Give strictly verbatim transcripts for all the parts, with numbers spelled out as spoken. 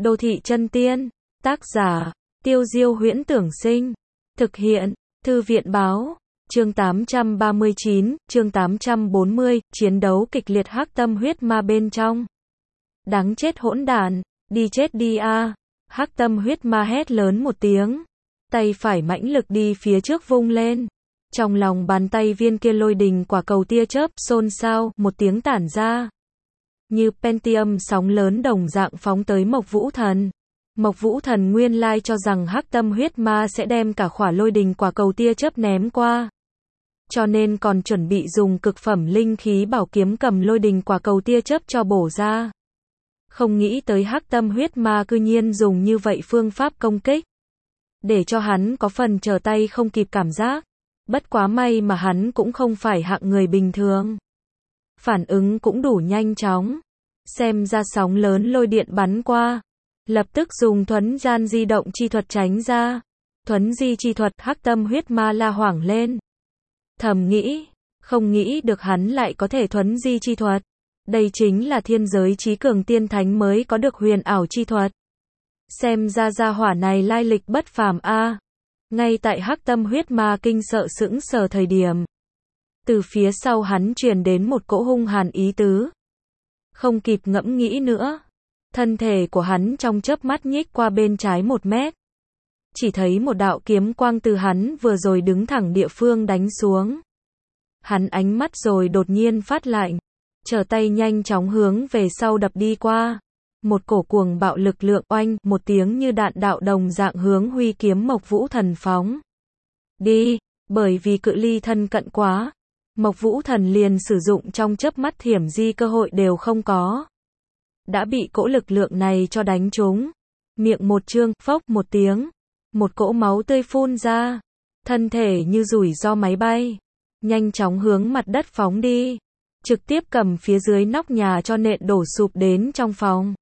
Đô thị chân tiên. Tác giả, Tiêu Diêu Huyễn Tưởng Sinh. Thực hiện, Thư viện Báo. Chương tám trăm ba mươi chín, chương tám trăm bốn mươi, chiến đấu kịch liệt hắc tâm huyết ma bên trong. Đáng chết hỗn đản, đi chết đi a. Hắc tâm huyết ma hét lớn một tiếng. Tay phải mãnh lực đi phía trước vung lên. Trong lòng bàn tay viên kia lôi đình quả cầu tia chớp, xôn xao, một tiếng tản ra. Như Pentium sóng lớn đồng dạng phóng tới Mộc Vũ Thần. Mộc Vũ Thần nguyên lai cho rằng hắc tâm huyết ma sẽ đem cả khỏa lôi đình quả cầu tia chớp ném qua. Cho nên còn chuẩn bị dùng cực phẩm linh khí bảo kiếm cầm lôi đình quả cầu tia chớp cho bổ ra. Không nghĩ tới hắc tâm huyết ma cư nhiên dùng như vậy phương pháp công kích. Để cho hắn có phần trở tay không kịp cảm giác. Bất quá may mà hắn cũng không phải hạng người bình thường. Phản ứng cũng đủ nhanh chóng. Xem ra sóng lớn lôi điện bắn qua. Lập tức dùng thuấn gian di động chi thuật tránh ra. Thuấn di chi thuật hắc tâm huyết ma la hoảng lên. Thầm nghĩ, không nghĩ được hắn lại có thể thuấn di chi thuật. Đây chính là thiên giới trí cường tiên thánh mới có được huyền ảo chi thuật. Xem ra gia hỏa này lai lịch bất phàm a. Ngay tại hắc tâm huyết ma kinh sợ sững sờ thời điểm. Từ phía sau hắn truyền đến một cỗ hung hàn ý tứ. Không kịp ngẫm nghĩ nữa. Thân thể của hắn trong chớp mắt nhích qua bên trái một mét. Chỉ thấy một đạo kiếm quang từ hắn vừa rồi đứng thẳng địa phương đánh xuống. Hắn ánh mắt rồi đột nhiên phát lạnh. Trở tay nhanh chóng hướng về sau đập đi qua. Một cổ cuồng bạo lực lượng oanh, một tiếng như đạn đạo đồng dạng hướng huy kiếm Mộc Vũ Thần phóng. Đi, bởi vì cự ly thân cận quá. Mộc Vũ Thần liền sử dụng trong chớp mắt thiểm di cơ hội đều không có. Đã bị cỗ lực lượng này cho đánh trúng. Miệng một trương, phốc một tiếng. Một cỗ máu tươi phun ra. Thân thể như rủi ro máy bay. Nhanh chóng hướng mặt đất phóng đi. Trực tiếp cầm phía dưới nóc nhà cho nện đổ sụp đến trong phòng.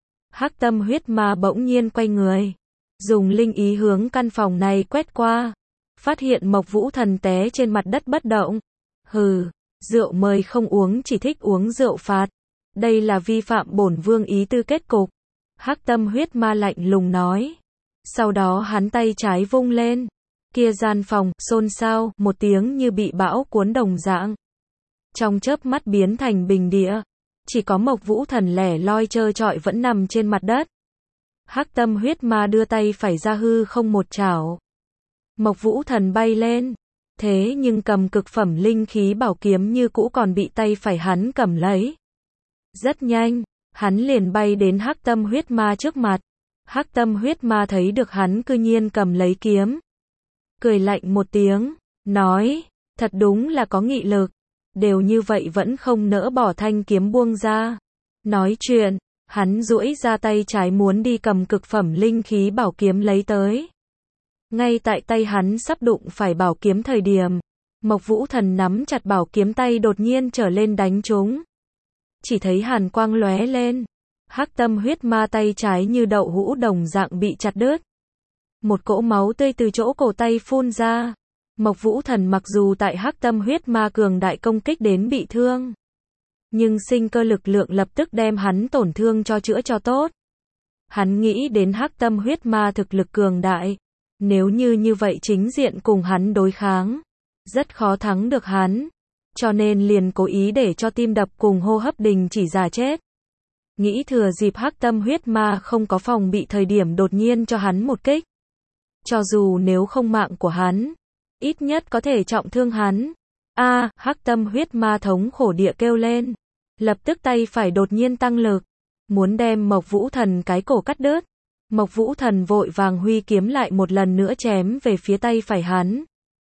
Hắc tâm huyết ma bỗng nhiên quay người. Dùng linh ý hướng căn phòng này quét qua. Phát hiện Mộc Vũ Thần té trên mặt đất bất động. Hừ, rượu mời không uống chỉ thích uống rượu phạt. Đây là vi phạm bổn vương ý tư kết cục. Hắc tâm huyết ma lạnh lùng nói. Sau đó hắn tay trái vung lên. Kia gian phòng, xôn xao, một tiếng như bị bão cuốn đồng dạng. Trong chớp mắt biến thành bình địa. Chỉ có Mộc Vũ Thần lẻ loi trơ trọi vẫn nằm trên mặt đất. Hắc tâm huyết ma đưa tay phải ra hư không một chảo. Mộc Vũ Thần bay lên. Thế nhưng cầm cực phẩm linh khí bảo kiếm như cũ còn bị tay phải hắn cầm lấy. Rất nhanh, hắn liền bay đến hắc tâm huyết ma trước mặt. Hắc tâm huyết ma thấy được hắn cư nhiên cầm lấy kiếm. Cười lạnh một tiếng, nói, thật đúng là có nghị lực. Đều như vậy vẫn không nỡ bỏ thanh kiếm buông ra. Nói chuyện, hắn duỗi ra tay trái muốn đi cầm cực phẩm linh khí bảo kiếm lấy tới. Ngay tại tay hắn sắp đụng phải bảo kiếm thời điểm, Mộc Vũ Thần nắm chặt bảo kiếm tay đột nhiên trở lên đánh trúng. Chỉ thấy hàn quang lóe lên, hắc tâm huyết ma tay trái như đậu hũ đồng dạng bị chặt đứt. Một cỗ máu tươi từ chỗ cổ tay phun ra. Mộc Vũ Thần mặc dù tại hắc tâm huyết ma cường đại công kích đến bị thương, nhưng sinh cơ lực lượng lập tức đem hắn tổn thương cho chữa cho tốt. Hắn nghĩ đến hắc tâm huyết ma thực lực cường đại, nếu như như vậy chính diện cùng hắn đối kháng, rất khó thắng được hắn, cho nên liền cố ý để cho tim đập cùng hô hấp đình chỉ giả chết. Nghĩ thừa dịp hắc tâm huyết ma không có phòng bị thời điểm đột nhiên cho hắn một kích. Cho dù nếu không mạng của hắn, ít nhất có thể trọng thương hắn. A, à, hắc tâm huyết ma thống khổ địa kêu lên. Lập tức tay phải đột nhiên tăng lực. Muốn đem Mộc Vũ Thần cái cổ cắt đứt. Mộc Vũ Thần vội vàng huy kiếm lại một lần nữa chém về phía tay phải hắn.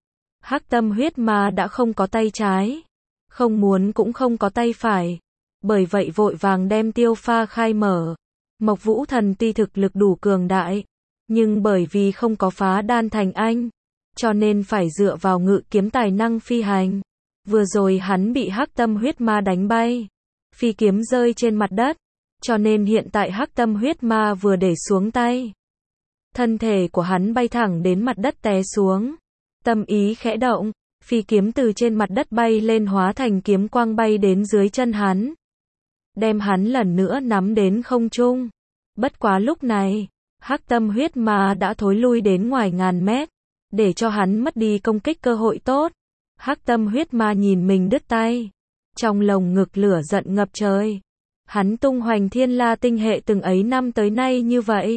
Hắc tâm huyết ma đã không có tay trái. Không muốn cũng không có tay phải. Bởi vậy vội vàng đem tiêu pha khai mở. Mộc Vũ Thần tuy thực lực đủ cường đại. Nhưng bởi vì không có phá đan thành anh. Cho nên phải dựa vào ngự kiếm tài năng phi hành. Vừa rồi hắn bị hắc tâm huyết ma đánh bay. Phi kiếm rơi trên mặt đất. Cho nên hiện tại hắc tâm huyết ma vừa để xuống tay. Thân thể của hắn bay thẳng đến mặt đất té xuống. Tâm ý khẽ động. Phi kiếm từ trên mặt đất bay lên hóa thành kiếm quang bay đến dưới chân hắn. Đem hắn lần nữa nắm đến không trung. Bất quá lúc này, hắc tâm huyết ma đã thối lui đến ngoài ngàn mét, để cho hắn mất đi công kích cơ hội tốt. Hắc tâm huyết ma nhìn mình đứt tay, trong lồng ngực lửa giận ngập trời. Hắn tung hoành thiên la tinh hệ từng ấy năm tới nay như vậy,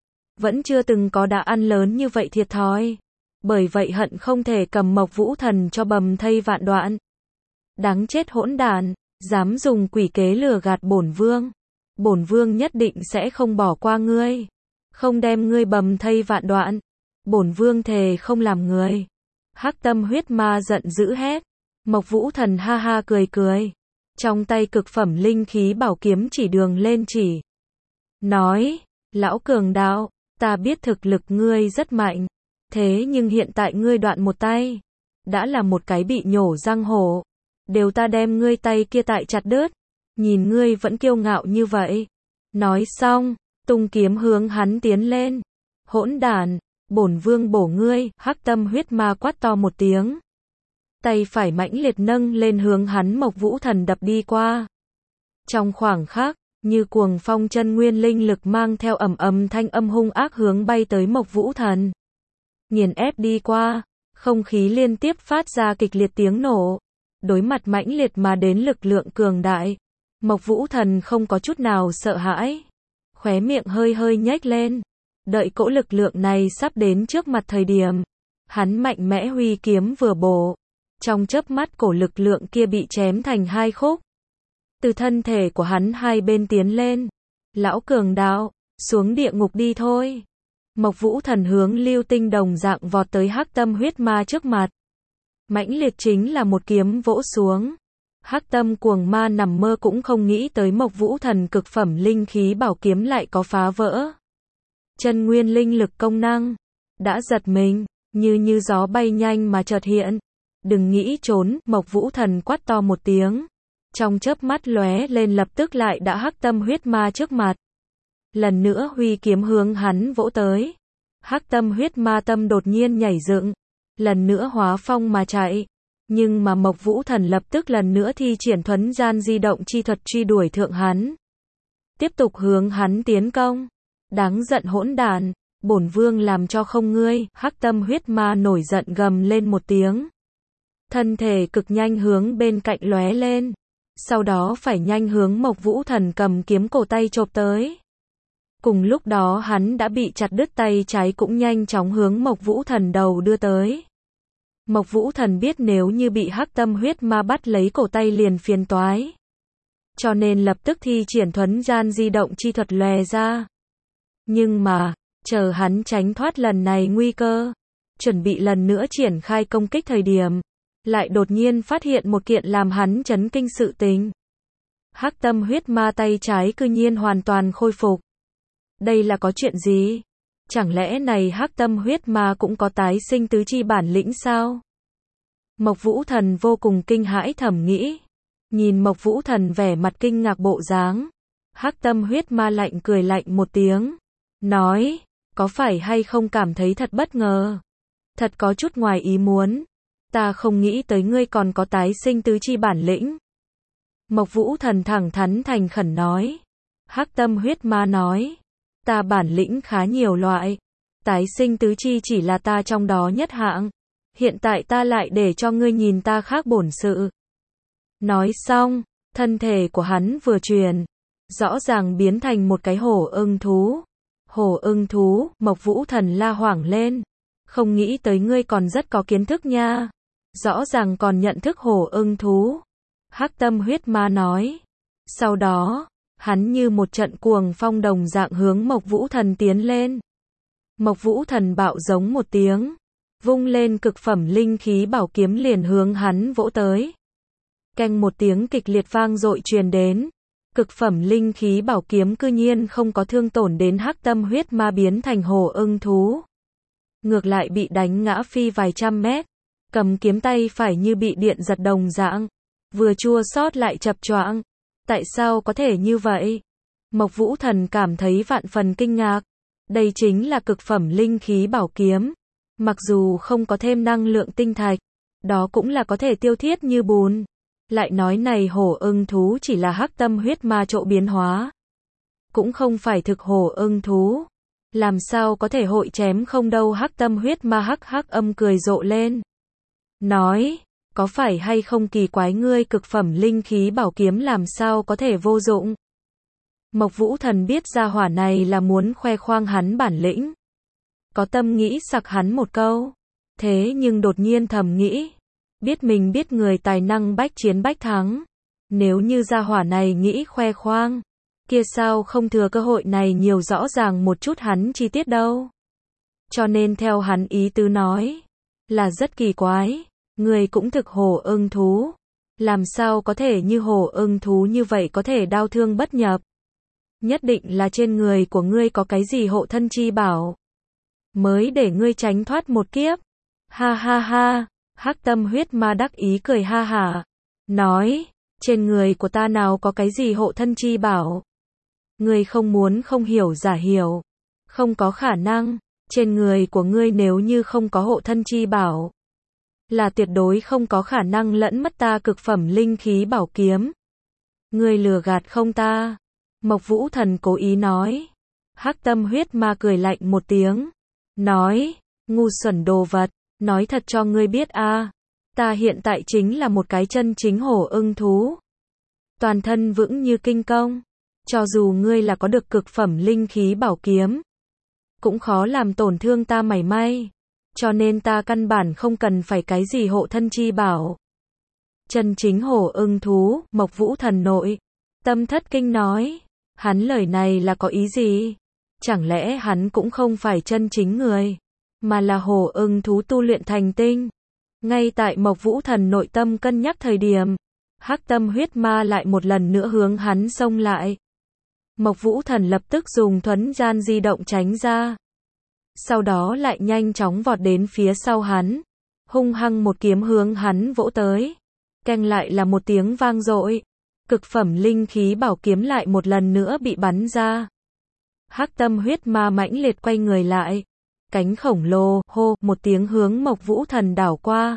vẫn chưa từng có đã ăn lớn như vậy thiệt thòi. Bởi vậy hận không thể cầm Mộc Vũ Thần cho bầm thây vạn đoạn. Đáng chết hỗn đản, dám dùng quỷ kế lừa gạt bổn vương. Bổn vương nhất định sẽ không bỏ qua ngươi, không đem ngươi bầm thây vạn đoạn. Bổn vương thề không làm người. Hắc tâm huyết ma giận dữ hét. Mộc Vũ Thần ha ha cười cười, trong tay cực phẩm linh khí bảo kiếm chỉ đường lên chỉ. Nói, lão cường đạo, ta biết thực lực ngươi rất mạnh, thế nhưng hiện tại ngươi đoạn một tay, đã là một cái bị nhổ răng hổ. Đều ta đem ngươi tay kia tại chặt đứt, nhìn ngươi vẫn kiêu ngạo như vậy. Nói xong, tung kiếm hướng hắn tiến lên. Hỗn đản, bổn vương bổ ngươi, hắc tâm huyết ma quát to một tiếng. Tay phải mãnh liệt nâng lên hướng hắn Mộc Vũ Thần đập đi qua. Trong khoảng khắc, như cuồng phong chân nguyên linh lực mang theo ầm ầm thanh âm hung ác hướng bay tới Mộc Vũ Thần. Nghiền ép đi qua, không khí liên tiếp phát ra kịch liệt tiếng nổ. Đối mặt mãnh liệt mà đến lực lượng cường đại, Mộc Vũ Thần không có chút nào sợ hãi, khóe miệng hơi hơi nhếch lên. Đợi cỗ lực lượng này sắp đến trước mặt thời điểm, hắn mạnh mẽ huy kiếm vừa bổ, trong chớp mắt cổ lực lượng kia bị chém thành hai khúc. Từ thân thể của hắn hai bên tiến lên. Lão cường đạo, xuống địa ngục đi thôi. Mộc Vũ Thần hướng lưu tinh đồng dạng vọt tới hắc tâm huyết ma trước mặt. Mãnh liệt chính là một kiếm vỗ xuống. Hắc tâm cuồng ma nằm mơ cũng không nghĩ tới Mộc Vũ Thần cực phẩm linh khí bảo kiếm lại có phá vỡ chân nguyên linh lực công năng. Đã giật mình, như như gió bay nhanh mà chợt hiện. Đừng nghĩ trốn, Mộc Vũ Thần quát to một tiếng. Trong chớp mắt lóe lên lập tức lại đã hắc tâm huyết ma trước mặt. Lần nữa huy kiếm hướng hắn vỗ tới. Hắc tâm huyết ma tâm đột nhiên nhảy dựng, lần nữa hóa phong mà chạy. Nhưng mà Mộc Vũ Thần lập tức lần nữa thi triển thuấn gian di động chi thuật truy đuổi thượng hắn. Tiếp tục hướng hắn tiến công. Đáng giận hỗn đản, bổn vương làm cho không ngươi. Hắc tâm huyết ma nổi giận gầm lên một tiếng. Thân thể cực nhanh hướng bên cạnh lóe lên. Sau đó phải nhanh hướng Mộc Vũ Thần cầm kiếm cổ tay chộp tới. Cùng lúc đó hắn đã bị chặt đứt tay trái cũng nhanh chóng hướng Mộc Vũ Thần đầu đưa tới. Mộc Vũ Thần biết nếu như bị hắc tâm huyết ma bắt lấy cổ tay liền phiền toái. Cho nên lập tức thi triển thuấn gian di động chi thuật lòe ra. Nhưng mà, chờ hắn tránh thoát lần này nguy cơ, chuẩn bị lần nữa triển khai công kích thời điểm, lại đột nhiên phát hiện một kiện làm hắn chấn kinh sự tình. Hắc tâm huyết ma tay trái cư nhiên hoàn toàn khôi phục. Đây là có chuyện gì? Chẳng lẽ này hắc tâm huyết ma cũng có tái sinh tứ chi bản lĩnh sao? Mộc Vũ Thần vô cùng kinh hãi thầm nghĩ. Nhìn Mộc Vũ Thần vẻ mặt kinh ngạc bộ dáng, hắc tâm huyết ma lạnh cười lạnh một tiếng, nói, có phải hay không cảm thấy thật bất ngờ? Thật có chút ngoài ý muốn. Ta không nghĩ tới ngươi còn có tái sinh tứ chi bản lĩnh. Mộc Vũ Thần thẳng thắn thành khẩn nói. Hắc tâm huyết ma nói, ta bản lĩnh khá nhiều loại, tái sinh tứ chi chỉ là ta trong đó nhất hạng. Hiện tại ta lại để cho ngươi nhìn ta khác bổn sự. Nói xong, thân thể của hắn vừa chuyển, rõ ràng biến thành một cái hổ ưng thú. Hổ ưng thú, Mộc Vũ Thần la hoảng lên. Không nghĩ tới ngươi còn rất có kiến thức nha. Rõ ràng còn nhận thức hổ ưng thú. Hắc tâm huyết ma nói. Sau đó, hắn như một trận cuồng phong đồng dạng hướng Mộc Vũ Thần tiến lên. Mộc Vũ Thần bạo giống một tiếng, vung lên cực phẩm linh khí bảo kiếm liền hướng hắn vỗ tới. Keng một tiếng kịch liệt vang dội truyền đến. Cực phẩm linh khí bảo kiếm cư nhiên không có thương tổn đến hắc tâm huyết ma biến thành hổ ưng thú. Ngược lại bị đánh ngã phi vài trăm mét. Cầm kiếm tay phải như bị điện giật đồng dạng. Vừa chua xót lại chập choạng. Tại sao có thể như vậy? Mộc Vũ Thần cảm thấy vạn phần kinh ngạc. Đây chính là cực phẩm linh khí bảo kiếm. Mặc dù không có thêm năng lượng tinh thạch, đó cũng là có thể tiêu thiết như bùn. Lại nói này hổ ưng thú chỉ là hắc tâm huyết ma trộ biến hóa. cũng không phải thực hổ ưng thú. Làm sao có thể hội chém không đâu. Hắc tâm huyết ma hắc hắc âm cười rộ lên. Nói, có phải hay không kỳ quái ngươi cực phẩm linh khí bảo kiếm làm sao có thể vô dụng. Mộc Vũ Thần biết gia hỏa này là muốn khoe khoang hắn bản lĩnh. Có tâm nghĩ sặc hắn một câu. Thế nhưng đột nhiên thầm nghĩ. Biết mình biết người tài năng bách chiến bách thắng. Nếu như gia hỏa này nghĩ khoe khoang. Kia sao không thừa cơ hội này nhiều rõ ràng một chút hắn chi tiết đâu. Cho nên theo hắn ý tứ nói. Là rất kỳ quái. Người cũng thực hổ ưng thú. Làm sao có thể như hổ ưng thú như vậy có thể đau thương bất nhập. Nhất định là trên người của ngươi có cái gì hộ thân chi bảo. Mới để ngươi tránh thoát một kiếp. Ha ha ha. Hắc tâm huyết ma đắc ý cười ha hả. Nói, trên người của ta nào có cái gì hộ thân chi bảo. Ngươi không muốn không hiểu giả hiểu. Không có khả năng. Trên người của ngươi nếu như không có hộ thân chi bảo. Là tuyệt đối không có khả năng lẫn mất ta cực phẩm linh khí bảo kiếm. Ngươi lừa gạt không ta. Mộc Vũ Thần cố ý nói. Hắc tâm huyết ma cười lạnh một tiếng. Nói, ngu xuẩn đồ vật. Nói thật cho ngươi biết a, à, ta hiện tại chính là một cái chân chính hổ ưng thú. Toàn thân vững như kinh công. Cho dù ngươi là có được cực phẩm linh khí bảo kiếm. Cũng khó làm tổn thương ta mảy may. Cho nên ta căn bản không cần phải cái gì hộ thân chi bảo. Chân chính hổ ưng thú, Mộc Vũ Thần nội. Tâm thất kinh nói. Hắn lời này là có ý gì? Chẳng lẽ hắn cũng không phải chân chính người, mà là hổ ưng thú tu luyện thành tinh? Ngay tại Mộc Vũ Thần nội tâm cân nhắc thời điểm, hắc tâm huyết ma lại một lần nữa hướng hắn xông lại. Mộc Vũ Thần lập tức dùng thuấn gian di động tránh ra. Sau đó lại nhanh chóng vọt đến phía sau hắn, hung hăng một kiếm hướng hắn vỗ tới. Keng lại là một tiếng vang dội. Cực phẩm linh khí bảo kiếm lại một lần nữa bị bắn ra. Hắc tâm huyết ma mãnh liệt quay người lại. Cánh khổng lồ, hô, một tiếng hướng Mộc Vũ Thần đảo qua.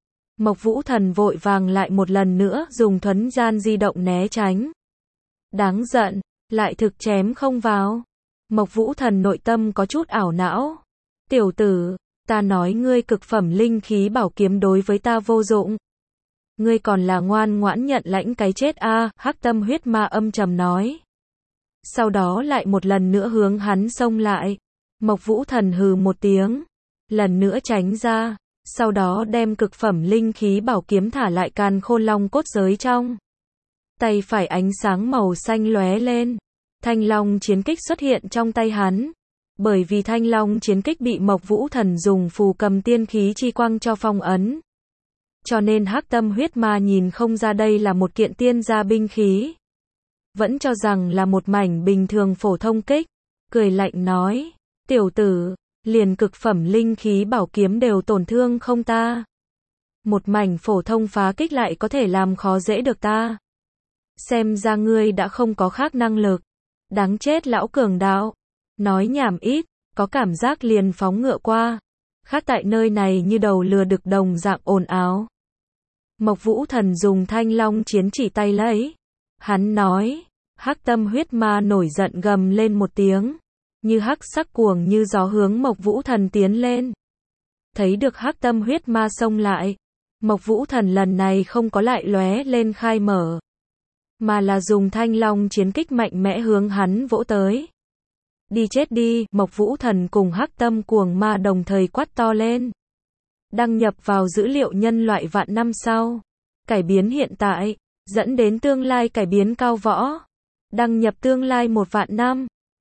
Mộc Vũ Thần vội vàng lại một lần nữa dùng thuấn gian di động né tránh. Đáng giận, lại thực chém không vào. Mộc Vũ Thần nội tâm có chút ảo não. Tiểu tử, ta nói ngươi cực phẩm linh khí bảo kiếm đối với ta vô dụng. Ngươi còn là ngoan ngoãn nhận lãnh cái chết a, à, hắc tâm huyết ma âm trầm nói. Sau đó lại một lần nữa hướng hắn xông lại. Mộc Vũ Thần hừ một tiếng, lần nữa tránh ra, sau đó đem cực phẩm linh khí bảo kiếm thả lại càn khôn long cốt giới trong. Tay phải ánh sáng màu xanh lóe lên, thanh long chiến kích xuất hiện trong tay hắn. Bởi vì thanh long chiến kích bị Mộc Vũ Thần dùng phù cầm tiên khí chi quang cho phong ấn. Cho nên hắc tâm huyết ma nhìn không ra đây là một kiện tiên gia binh khí. Vẫn cho rằng là một mảnh bình thường phổ thông kích. Cười lạnh nói, tiểu tử, liền cực phẩm linh khí bảo kiếm đều tổn thương không ta. Một mảnh phổ thông phá kích lại có thể làm khó dễ được ta. Xem ra ngươi đã không có khác năng lực. Đáng chết lão cường đạo. Nói nhảm ít, có cảm giác liền phóng ngựa qua. Khác tại nơi này như đầu lừa đực đồng dạng ồn ào. Mộc Vũ Thần dùng thanh long chiến chỉ tay lấy. Hắn nói, hắc tâm huyết ma nổi giận gầm lên một tiếng. Như hắc sắc cuồng như gió hướng Mộc Vũ Thần tiến lên. Thấy được hắc tâm huyết ma xông lại. Mộc Vũ Thần lần này không có lại lóe lên khai mở. Mà là dùng thanh long chiến kích mạnh mẽ hướng hắn vỗ tới. Đi chết đi, Mộc Vũ Thần cùng hắc tâm cuồng ma đồng thời quát to lên. Đăng nhập vào dữ liệu nhân loại vạn năm sau. Cải biến hiện tại, dẫn đến tương lai cải biến cao võ. Đăng nhập tương lai một vạn năm.